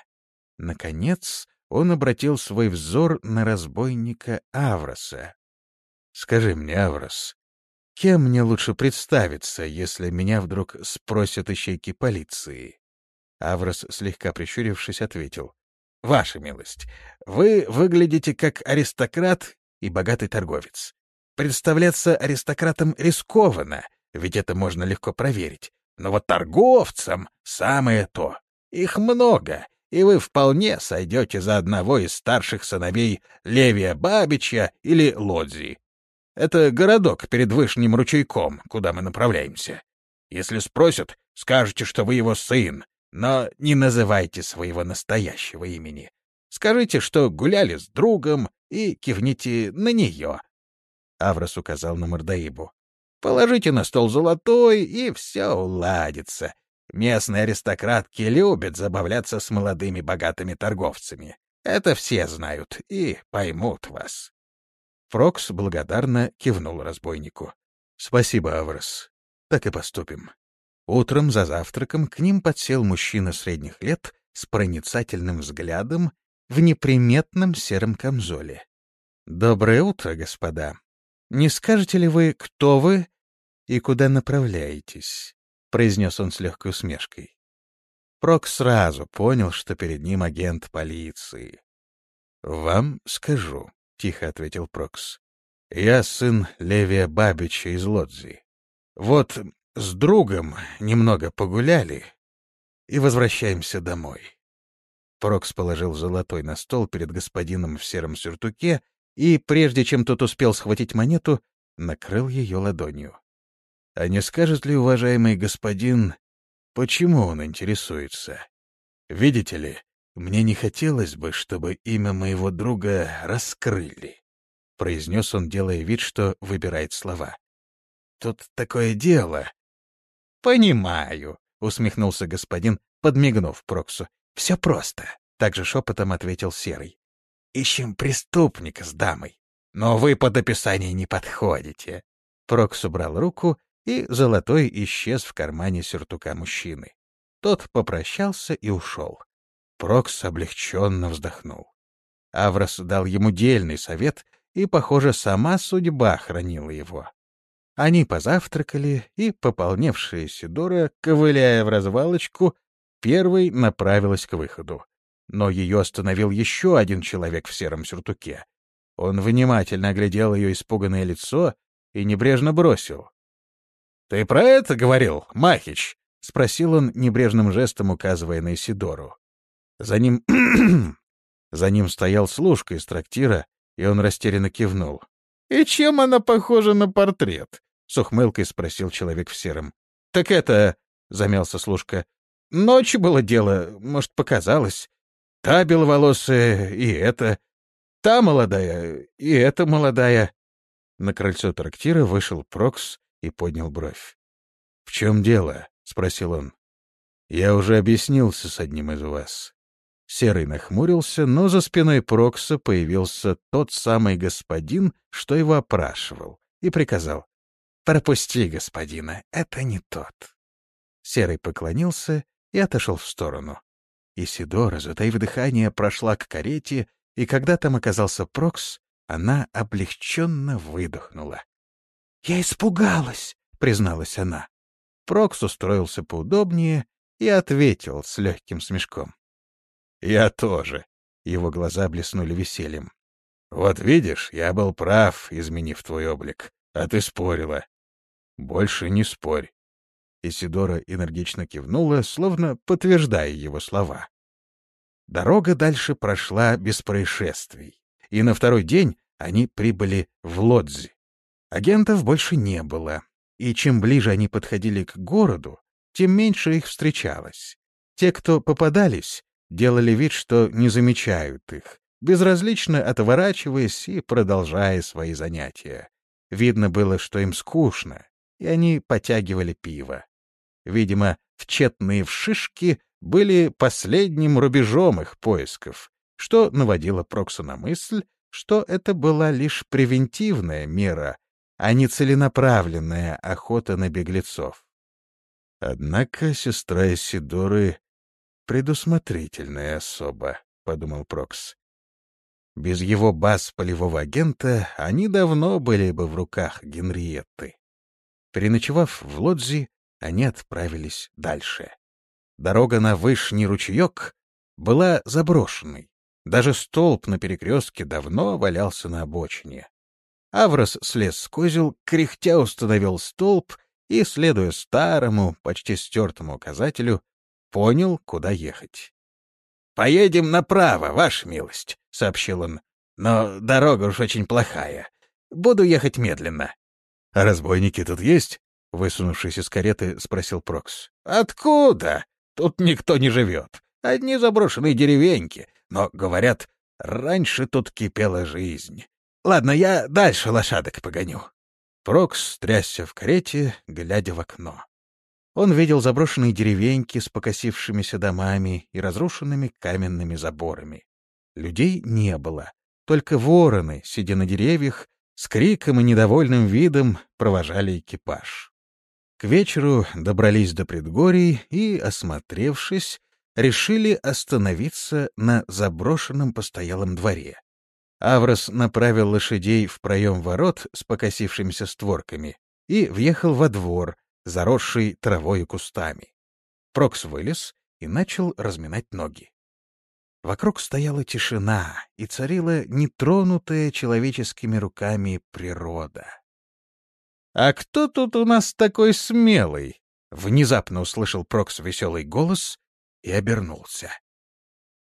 Наконец он обратил свой взор на разбойника Авроса. — Скажи мне, Аврос, кем мне лучше представиться, если меня вдруг спросят ищейки полиции? Аврос, слегка прищурившись, ответил. — Ваша милость, вы выглядите как аристократ и богатый торговец. Представляться аристократом рискованно, ведь это можно легко проверить. Но вот торговцам самое то. Их много, и вы вполне сойдете за одного из старших сыновей Левия Бабича или Лодзи. Это городок перед Вышним ручейком, куда мы направляемся. Если спросят, скажете, что вы его сын, но не называйте своего настоящего имени. Скажите, что гуляли с другом, и кивните на нее. Аврос указал на Мордаибу. Положите на стол золотой, и все уладится. Местные аристократки любят забавляться с молодыми богатыми торговцами. Это все знают и поймут вас. Прокс благодарно кивнул разбойнику. — Спасибо, Аврос. Так и поступим. Утром за завтраком к ним подсел мужчина средних лет с проницательным взглядом в неприметном сером камзоле. — Доброе утро, господа. Не скажете ли вы, кто вы и куда направляетесь? — произнес он с легкой усмешкой. Прокс сразу понял, что перед ним агент полиции. — Вам скажу, — тихо ответил Прокс. — Я сын Левия Бабича из Лодзи. Вот с другом немного погуляли и возвращаемся домой. Прокс положил золотой на стол перед господином в сером сюртуке и, прежде чем тот успел схватить монету, накрыл ее ладонью. — А не скажет ли, уважаемый господин, почему он интересуется? Видите ли, мне не хотелось бы, чтобы имя моего друга раскрыли, — произнес он, делая вид, что выбирает слова. — Тут такое дело. — Понимаю, — усмехнулся господин, подмигнув Проксу. — Все просто, — также шепотом ответил Серый. — Ищем преступника с дамой, но вы под описание не подходите. Прокс убрал руку, и золотой исчез в кармане сюртука мужчины. Тот попрощался и ушел. Прокс облегченно вздохнул. Аврос дал ему дельный совет, и, похоже, сама судьба хранила его. Они позавтракали, и пополневшая Исидора, ковыляя в развалочку, первой направилась к выходу. Но ее остановил еще один человек в сером сюртуке. Он внимательно оглядел ее испуганное лицо и небрежно бросил. — Ты про это говорил, Махич? — спросил он, небрежным жестом указывая на Исидору. За ним... За ним стоял служка из трактира, и он растерянно кивнул. — И чем она похожа на портрет? — с ухмылкой спросил человек в сером. — Так это... — замялся служка. — Ночью было дело, может, показалось. Та беловолосая и эта. Та молодая и эта молодая. На крыльцо трактира вышел Прокс и поднял бровь. — В чем дело? — спросил он. — Я уже объяснился с одним из вас. Серый нахмурился, но за спиной Прокса появился тот самый господин, что его опрашивал, и приказал. — Пропусти, господина, это не тот. Серый поклонился и отошел в сторону. Исидора, затаив дыхание, прошла к карете, и когда там оказался Прокс, она облегченно выдохнула. — Я испугалась, — призналась она. Прокс устроился поудобнее и ответил с легким смешком. — Я тоже. Его глаза блеснули весельем. — Вот видишь, я был прав, изменив твой облик, а ты спорила. — Больше не спорь. Исидора энергично кивнула, словно подтверждая его слова. Дорога дальше прошла без происшествий, и на второй день они прибыли в Лодзи. Агентов больше не было, и чем ближе они подходили к городу, тем меньше их встречалось. Те, кто попадались, делали вид, что не замечают их, безразлично отворачиваясь и продолжая свои занятия. Видно было, что им скучно, и они потягивали пиво. Видимо, вчетные вшишки были последним рубежом их поисков, что наводило Прокса на мысль, что это была лишь превентивная мера, а не целенаправленная охота на беглецов. Однако сестра Исидоры — предусмотрительная особа, — подумал Прокс. Без его баз полевого агента они давно были бы в руках Генриетты. Переночевав в Лодзи, они отправились дальше. Дорога на Вышний ручеек была заброшенной. Даже столб на перекрестке давно валялся на обочине. Аврос слез с козел, кряхтя установил столб и, следуя старому, почти стертому указателю, понял, куда ехать. — Поедем направо, ваша милость, — сообщил он. — Но дорога уж очень плохая. Буду ехать медленно. — А разбойники тут есть? — высунувшись из кареты, спросил Прокс. — Откуда? Тут никто не живет. Одни заброшенные деревеньки. Но, говорят, раньше тут кипела жизнь. Ладно, я дальше лошадок погоню. Прокс трясся в карете, глядя в окно. Он видел заброшенные деревеньки с покосившимися домами и разрушенными каменными заборами. Людей не было, только вороны, сидя на деревьях, с криком и недовольным видом провожали экипаж. К вечеру добрались до предгорий и, осмотревшись, решили остановиться на заброшенном постоялом дворе. Аврос направил лошадей в проем ворот с покосившимися створками и въехал во двор, заросший травой и кустами. Прокс вылез и начал разминать ноги. Вокруг стояла тишина, и царила нетронутая человеческими руками природа. «А кто тут у нас такой смелый?» — внезапно услышал Прокс веселый голос и обернулся.